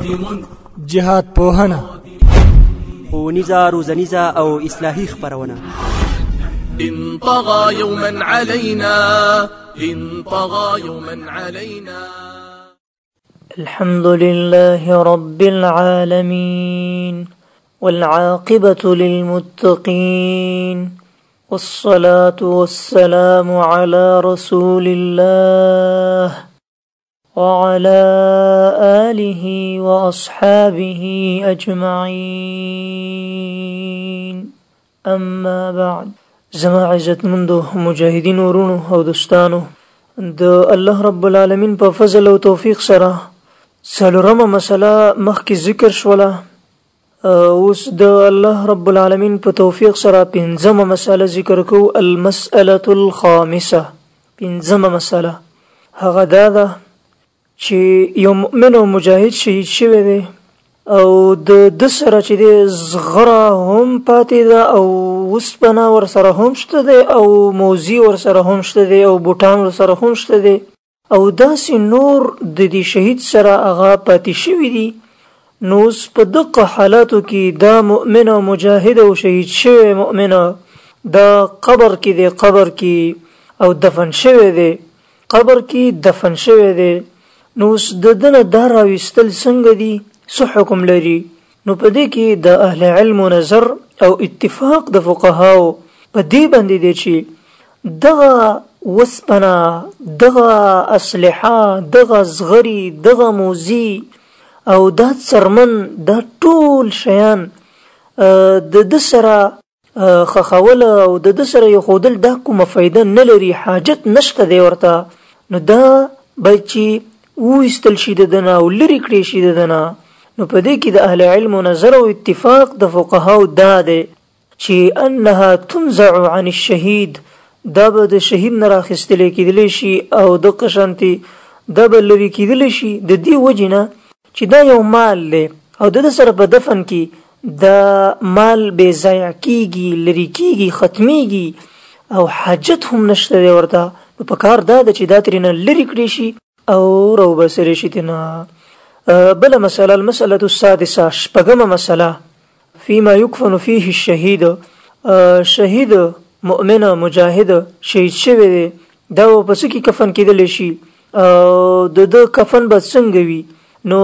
جهاد پوهنه، ښوونیزه روزنیزه او اصلاحي خپرونه. إن طغى يوما علينا إن طغى يوما علينا. الحمد لله رب العالمين والعاقبة للمتقين والصلاة والسلام على رسول الله وعلى آله وأصحابه أجمعين. أما بعد، زما عزت مندو مجاهدین ورونو او دوستانو، د الله رب العالمین په فضل او توفیق سره څلورمه مسله مخکې ذکر شوله. اوس د الله رب العالمین په توفیق سره پنځمه مسله ذکر کوو. المسألة الخامسه، پنځمه مسله هغه دا ده چې یو مؤمن او مجاهد شهید شوی دی او د سره چې دی زغره هم پاتې ده او وسپنه ورسره هم شته دی او موزي ورسره هم شته دی او بوټان ورسره هم شته دی او داسې نور د دې شهید سره هغه پاتې شوي دي. نو په دغه حالاتو کې دا مؤمن او مجاهد او شهید شوی مؤمن دا قبر کې دی، قبر کې او دفن شوی دی، قبر کې دفن شوی دی. نو د دنه دا راویستل څنګه دي، څه حکم لري؟ نو په دې کې د اهل علم نظر او اتفاق د فقهاو په دې باندې دی چې دغه وسپنه، دغه اسلحه، دغه زغری، دغه موزي او دا څرمن، دا ټول شیان د سره خخوله او د سره یو خودل دا کومه فایده نه لري، حاجت نشته دی ورته. نو دا بچي وستل شي ددنه او لري کړی شي ددنه. نو په دې کې د اهل علم نظر او اتفاق د فقهاو دا دی چې انها تنزع عن الشهید، دا به د شهید نه راخیستل کېدلی شي او د قشنتي دا به لري کېدلی شي د دې وجې نه چې دا یو مال دی او د سره په دفن کې دا مال بې ضایع کېږي، لري کېږي، ختمیږي او حاجت هم نشته دی ورته. په کار دا ده چې دا ترېنه لري کړی شي او روبسرې شي ترېنه. بل مسألة، المسألة السادسة، شپږمه مسألة، فيما يكفن فيه الشهيد. شهید مؤمن مجاهد شهید شوی دی، دا په څه کې کفن کېدلی شي او د کفن به څنګه وي؟ نو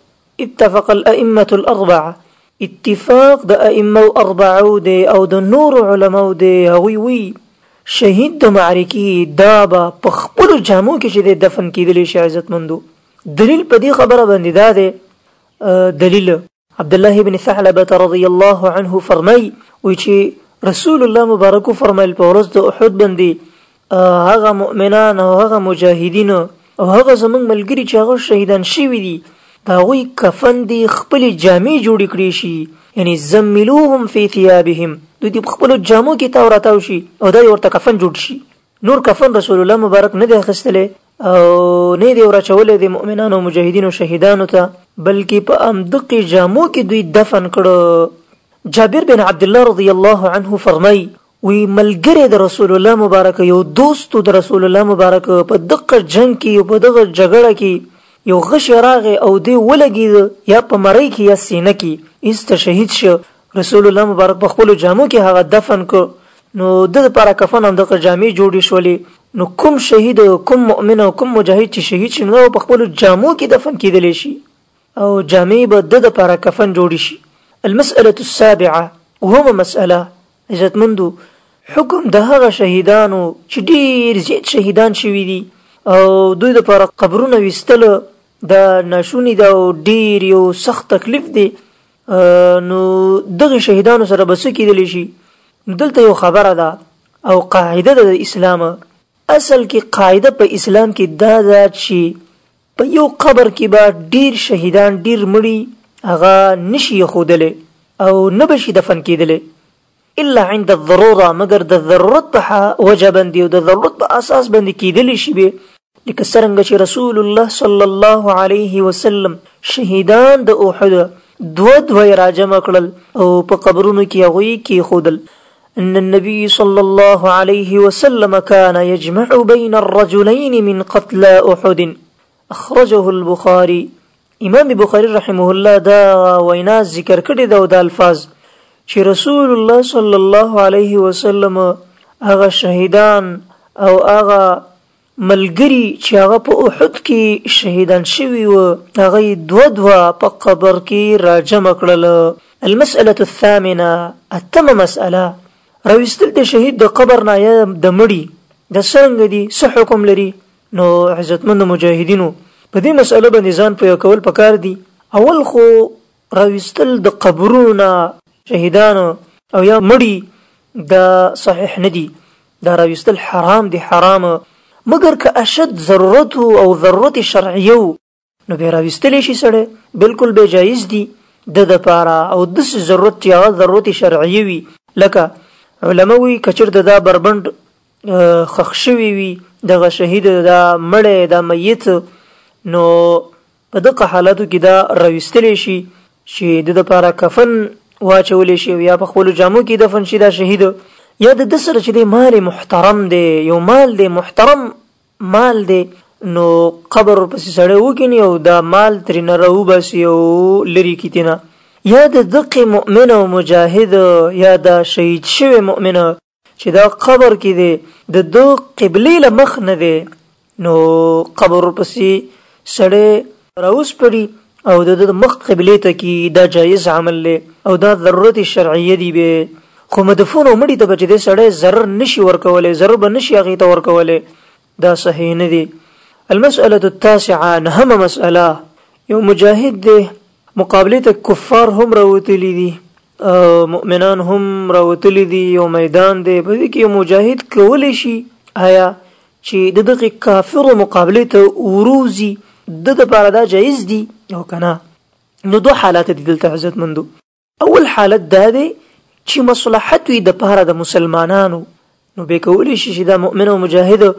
اتفق الأئمة الأربعة، اتفاق د ائمه اربعو دی او د نور علماء دی، هغوی وی شهید د معرکې دا به په خپلو جامو کې چې د دفن کېدلی شي. عزتمندو دلیل په دې خبره باندې دا دی. دلیل عبد الله بن ثعلبة رضی الله عنه فرمای وی چې رسول الله مبارک فرمایل په ورځ د احد باندې هغه مؤمنان او هغه مجاهدین او هغه زمونږ ملګري چې هغه شهیدان شوي دي د هغوی کفن دي خپلې جامې جوړې کړې شي، یعنی زملوهم فی ثیابهم، دوی دې په خپلو جامو کې تاو راتاو شي او دا ورته کفن جوړ شي. نور کفن رسول الله مبارک نه دی اخیستلی او نه دی ورچولی د مؤمنانو او مجاهدینو شهیدانو ته، بلکې په همدغې جامو کې دوی دفن کړه. جابر بن عبد الله رضی الله عنه فرمای وی ملګری د رسول الله مبارک، یو دوست د رسول الله مبارک په دغه جنگ کې او په دغه جګړه کې یو غش راغی او دی ولګید یا په مړی کې یا سینه کې ایست شهید شو. رسول الله مبارک په خپل جامو کې هغه دفن کو. نو د لپاره کفن هم دغه جامې جوړې شولې. نو کوم شهید، کوم مؤمن او کوم مجاهد چې شهید شي نو په خپل جامو کې دفن کېدلی شي او جامې به د لپاره کفن جوړې شي. المسألة السابعة، وهم مسألة عزتمندو حکم د هغه شهیدانو چې ډېر زیات شهیدان شوي دي او دوی لپاره قبرونه ویستل دا ناشونی ده او ډېر یو سخت تکلیف دی. نو دغه شهیدانو سره به څه کېدلی شي؟ دلته یو خبره ده او قاعده ده د اسلام. اصل کې قاعده په اسلام کې دا ده چې په یو قبر کې به ډېر شهیدان، ډېر مړي هغه نشي ښودلی او نه به شي دفن کېدلی الا عند الضروره، مگر د ضرورت په وجه باندې او د ضرورت په اساس باندې کېدلی شي به. لکه څرنګه چې رسول الله صلی الله علیه وسلم شهیدان د احد دوه راجمع کړل او په قبرونو کې هغوی کېښودل. ان النبي صلى الله عليه وسلم كان يجمع بين الرجلين من قتلى احد، اخرجه البخاري. امام بخاری رحمه الله دا وینا ذکر کړی دا د الفاظ چې رسول الله صلی الله علیه وسلم هغه شهیدان او هغه ملګری چې هغه په احد کې شهیدان شوي و هغه دوه په قبر کې راجمع کړل. المسألة الثامنة اتمه مسأله راوستل د شهید د قبر نه یا د مړي د څنګه دي څه حکم لري. نو عزتمند مجاهدینو په دې مسأله باندې ځان په کول پکار دي. اول خو راوستل د قبرونو شهیدانو او یا مړي د صحیح ندي، دا راوستل حرام دي، حرام مگر که اشد ضرورت او ضرورت شرعیو نو به راوستل شي سره بالکل به جایز دي د لپاره او د ضرورت یا ضرورت شرعی وي. لکه علماوی کچر دا بربند خخشوي وي دغه شهید دا مړی دا میت نو په دغه حالاتو کې دا راوستل شي چې د لپاره کفن واچول شي یا په خپل جامو کې دفن شي دا شهید یا د سره چې د مال محترم دی، یو مال دی محترم مال دی، نو قبر پسې سړی وکینی او دا مال ترې نه راوباسي او لرې کیتنه. یا د دقه مؤمن او مجاهد یا د شهید شوی مؤمن چې دا قبر کې دی د دو قبلې له مخ نه دی نو قبر پسې سړی راوس پړي او د مخ قبلې ته کې دا جایز عمل دی او دا ضرورت شرعیه دی. به خو مدفون او مړي ته بچ دې سړی ضرر نشي ورکولای، ضرر به نشي هغه ته ورکولای، دا صحیح نه دی. المسألة التاسعة نهم مسألة یو مجاهد دی مقابله ته کفار هم راوتلی دي، مؤمنان هم راوتلی دي، یو میدان دی په دې کې یو مجاهد کولی شي آیا چې دغه کافر مقابله ته وروزي د لپاره دا جایز دي او کنه. نو دوه حالات دي دلته عزت مندو. اول حالت دا دی چې مصلحت وي د لپاره د مسلمانانو نو به کولی شي چې دا مؤمن او مجاهد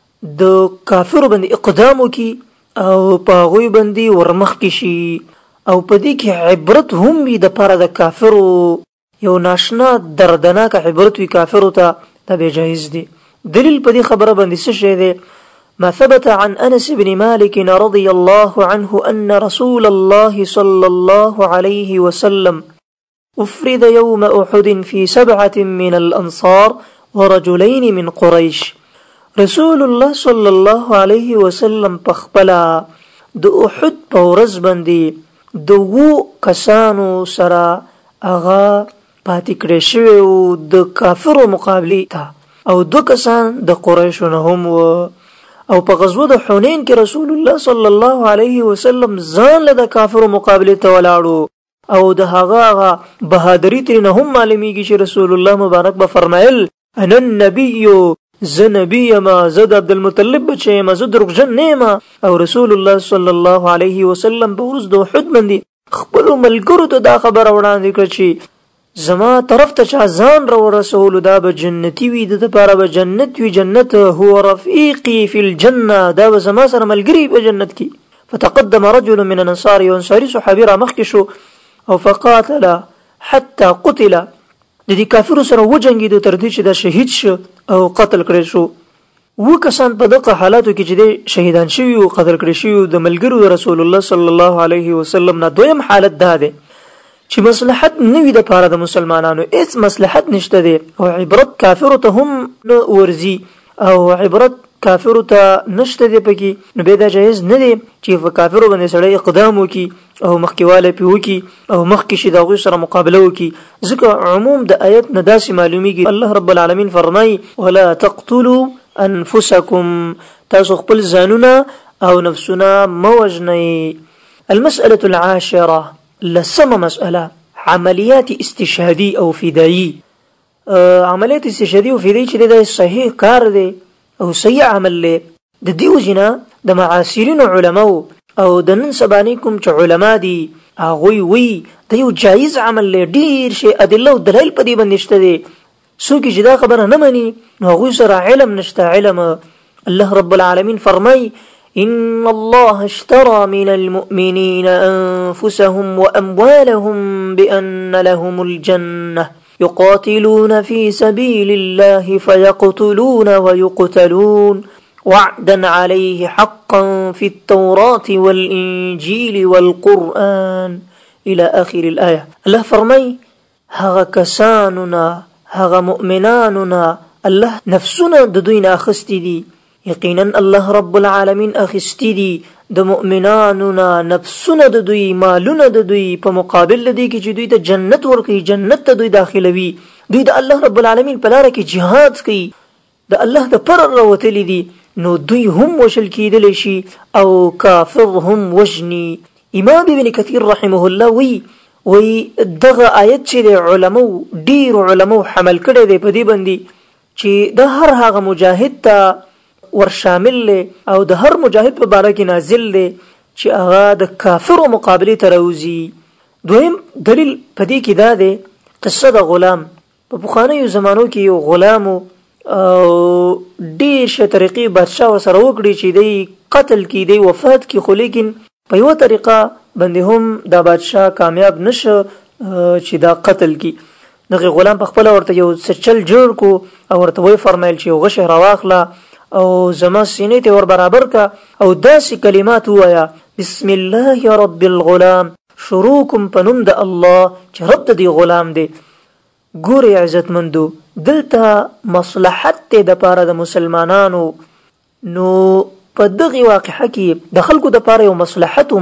د کافر باندې اقدام وکي او په غوي باندې ورمخ کې شي او په دې کې عبرت هم وي د لپاره د کافر یو ناشنا دردناک عبرت وي کافر ته دا به جایز دي. دلیل په دې خبره باندې څه شی دی؟ ما ثبت عن أنس بن مالك رضي الله عنه أن رسول الله صلى الله عليه وسلم أفرد يوم أحد في 7 من الأنصار ورجلين من قريش. رسول الله صلى الله عليه وسلم پخپلا د احد په ورځ باندې د کسانو سره اغا پاتې کړی شوی او د کافرو مقابله ته او 2 کسان د قریشو نه هم او په غزوه د حنین کې رسول الله صلی الله علیه وسلم ځان له د کافرو مقابله ته ولاړو او د هغه بهادری تر نه هم معلومیږي چې رسول الله مبارک به فرمایل انا النبي ز نبی ما زد عبد المطلب بچه ما زد رکجن نیما او رسول الله صلی الله علیه وسلم په ورځ د احد باندې خپل ملګرو ته دا خبر وړاندې کړ چې زما طرف ته چا ځان را ورسول دا به جنتی وي د لپاره به جنت وي، جنت هو رفیقی فی الجنه دا به زما سره ملګری په جنت کې. فتقدم رجل من الانصار ينصاري صحابي را مخکې شو او فقاتل حتى قتل د دې کافرو سره وجنګېدو تر دې چې دا شهید شو او قتل کړی شو. 2 کسان په دغه حالاتو کې چې شهیدان شوي او قتل کړی شوي د ملګرو رسول الله صلی الله علیه وسلم نه. دویم حالت دا دی چې مصلحت نوي د پاره د مسلمانانو هیڅ مصلحت نشته دی او عبرت کافر ته هم ورزي او عبرت کافر ته نشته دی پکې، نو به دا جایز نه دی چې په کافر باندې سړی اقدام وکي او مخکیواله پی وکي او مخکې شي دغه سره مقابله وکي. ځکه عموم د آیت نه داسې معلومیږي الله رب العالمین فرمایي ولا تقتلوا انفسکم، تاسو خپل ځانونه او نفسونه موجنئ. المسألة العاشرة لسمه مسألة عملیات استشهادی او فدایی. عملیات استشهادی او فدایی چې دا صحیح کار دی او صحیح عمل دی د دیو جنا د معاصرین علماء او د نن سبا کوم چې علما دي هغه وی د یو جایز عمل ډیر شي ادله او دلایل په دې باندې شته دي. څوک چې دا خبره نه مانی نو هغه سره علم نشته. علم الله رب العالمین فرمای ان الله اشترى من المؤمنين انفسهم واموالهم بان لهم الجنه يقاتلون في سبيل الله فيقتلون ويقتلون وعدا عليه حقا في التوراة والإنجيل والقرآن الى آخر الآية. الله فرمای هغه کسانونا هغه مؤمنانونا الله نفسونه د دوی نه اخستی دي. یقینا الله رب العالمین اخستی دي د مؤمنانونا نفسونه د دوی، مالونه د دوی په مقابل لدی کې چې دوی ته جنت ورکړي، جنت ته دوی داخلوي. دوی د الله رب العالمین په لار کې جهاد کوي، د الله د پر راوتلی دي، نو دوی هم وشل کېدلی شي او کافر هم وجني. امام ابن کثیر رحمه الله وی دغه آیت چې د علماء ډیر علماء حمل کړي دی په دې باندې چې د هر هغه مجاهد ته ور شامل له او د هر مجاهد په باره کې نازل دی چې هغه د کافر مقابله ته راوځي. دویم دلیل په دې کې دا دی قصه د غلام. په پخوانیو زمانو کې یو غلام او ډیر شه طریقې بادشاه سره وکړي چې دی قتل کی دی وفات کی، خو لیکن په یو طریقه باندې هم دا بادشاه کامیاب نشه چې دا قتل کی. دغه غلام په خپل ورته یو سچل جوړ کو او ورته وی فرمایل چې غشه راواخله او زما سینې ته ور برابر کا او داسې کلمات وایا: بسم الله رب الغلام، شروع کوم په نوم د الله چې رب دی غلام دی. ګوري عزتمندو، دلته مصلحت ته د پاره د مسلمانانو، نو په دغه واقعه کې د خلکو د پاره یو مصلحت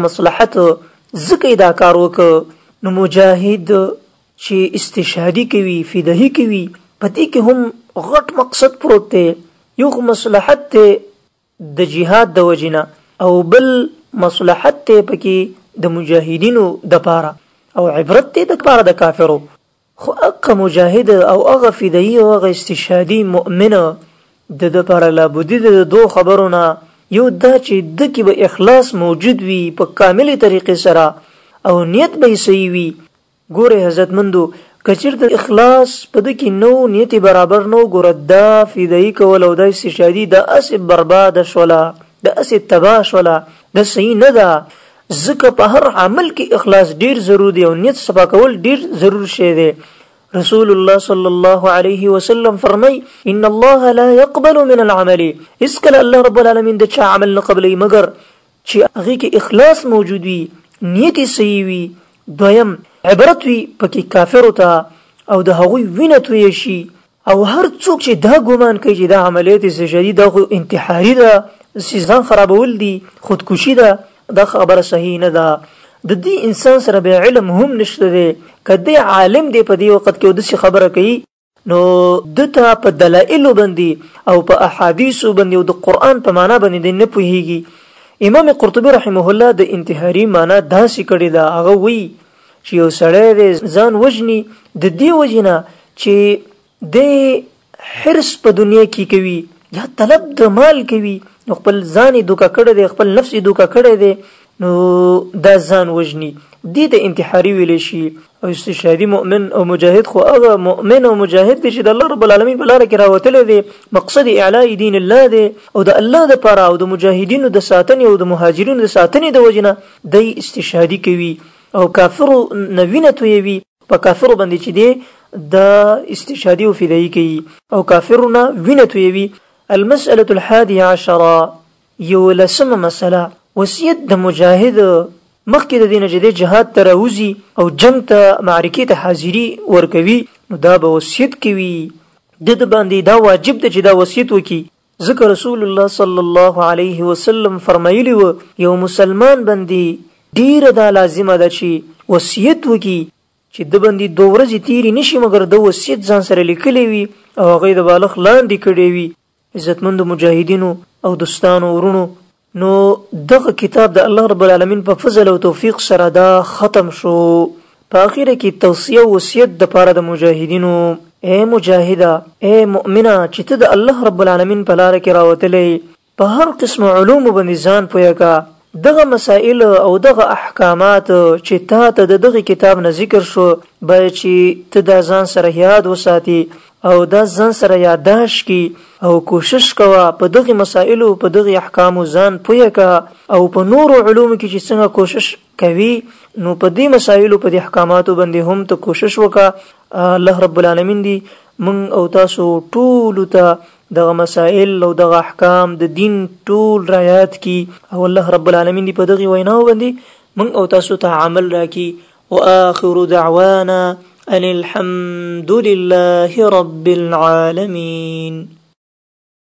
ځکه دا کار وکړ. نو مجاهد چې استشهادي کوي، فداهي کوي، په دې کې هم غټ مقصد پروت دی. یو مصلحت ته د جهاد د وجنه او بل مصلحت ته پکې د مجاهدینو د پاره او عبرت ته د پاره د کافرو. خو اقا مجاهد او اغا فداهي او اغا استشهادي مؤمنه د لپاره لابد د دوه خبرونه، یو دا چې د کې به اخلاص موجود وي په کامل طریقې سره او نیت به صحیح وي. ګوره عزتمندو، کچیرته اخلاص په د کې نو، نیت برابر نو، ګوره دا فدايي کول او دا استشهادي دا اسې برباد شولا، دا اسې تباه شولا، دا صحیح نه ده. ځکه په هر عمل کې اخلاص ډیر ضروري دی او نیت صفا کول ډیر ضرور شی دی. رسول الله صلی الله علیه وسلم فرمای: ان الله لا يقبل من العمل، اسکل الله رب العالمین د چا عمل نه قبلي مگر چې هغه کې اخلاص موجود وي، نیت صحیح وي. دویم عبرت وي پکې کافر ته او د هغوی وینه توی شي. او هر څوک چې دا ګومان کوي چې دا عملیات استشهادي دا خو انتحاري ده، ځان خرابول دي، خودکشي ده، دا خبره صحیح نه ده. د دې انسان سره به علم هم نشته دی. کله عالم دی په دې وخت کې د خبره کوي، نو دته په دلایل باندې او په احادیث باندې او د قران په معنا باندې نه پوهیږي. امام قرطبي رحمه الله د انتحاري معنا داسې کړی دا، هغه وی چې یو سړی ځان وجني د دې وجنه چې د حرص په دنیا کې کوي یا طلب د مال کوي، نو خپل ځان دوکا کړی دی، خپل نفس دوکا کړی دی، نو دا ځان وجني. دې د انتحاري ویل شي. او استشهادي مؤمن او مجاهد خو هغه مؤمن او مجاهد دی چې د الله رب العالمین په لار کې راوتلی دی، مقصد اعلاء دین الله دی او د الله د پاره او د مجاهدینو د ساتنې او د مهاجرینو د ساتنې د وجنه دی استشهادي کوي او کافرو نوینه تویوي. په کافرو باندې چې دی د استشهادي او فدايي کوي او کافرونه وینه تویوي. المسألة 11 یولسمه مسأله، وصیت د مجاهد مخکې د دین جدي جهاد ته راوځي او جنگ ته معرکې ته حاضری ورکوي، نو دا به وصیت کوي. د باندې دا واجب ده چې دا وصیت وکي. ذکر رسول الله صلی الله علیه وسلم فرمایلی و یو مسلمان باندې ډیر دا لازمه ده چې وصیت وکي چې د باندې 2 ورځې تیری نشي مگر د وصیت ځان سره لیکلی وي او هغه د بالغ لاندې کړي وي. عزتمند مجاهدینو او دوستانو ورونو، نو دغه کتاب د الله رب العالمین په فضل او توفیق سره دا ختم شو. په اخر کې توصیه او وصیت د پاره د مجاهدینو: اے مجاهده، اے مؤمنه، چې ته د الله رب العالمین په لار کې راوتلې، په هر قسم علوم باندې ځان پوهه کا. دغه مسائل او دغه احکامات چې تا ته دغه کتاب نه ذکر شو، باید چې ته دا ځان سره یاد وساتي او دا ځان سره یادداشت کی او کوشش کوا په دغه مسائل او په دغه احکام ځان پوهه کا او په نور علوم کې چې څنګه کوشش کوي، نو په دې مسائل او په دې احکاماتو باندې هم ته کوشش وکا. الله رب العالمین دی من او تاسو ټول ته دغه مسائل او دغه احکام د دین ټول رعایت کی او الله رب العالمین دی په دغه ویناو باندې من او تاسو ته عمل راکی. واخر دعوانا ان الحمد لله رب العالمين.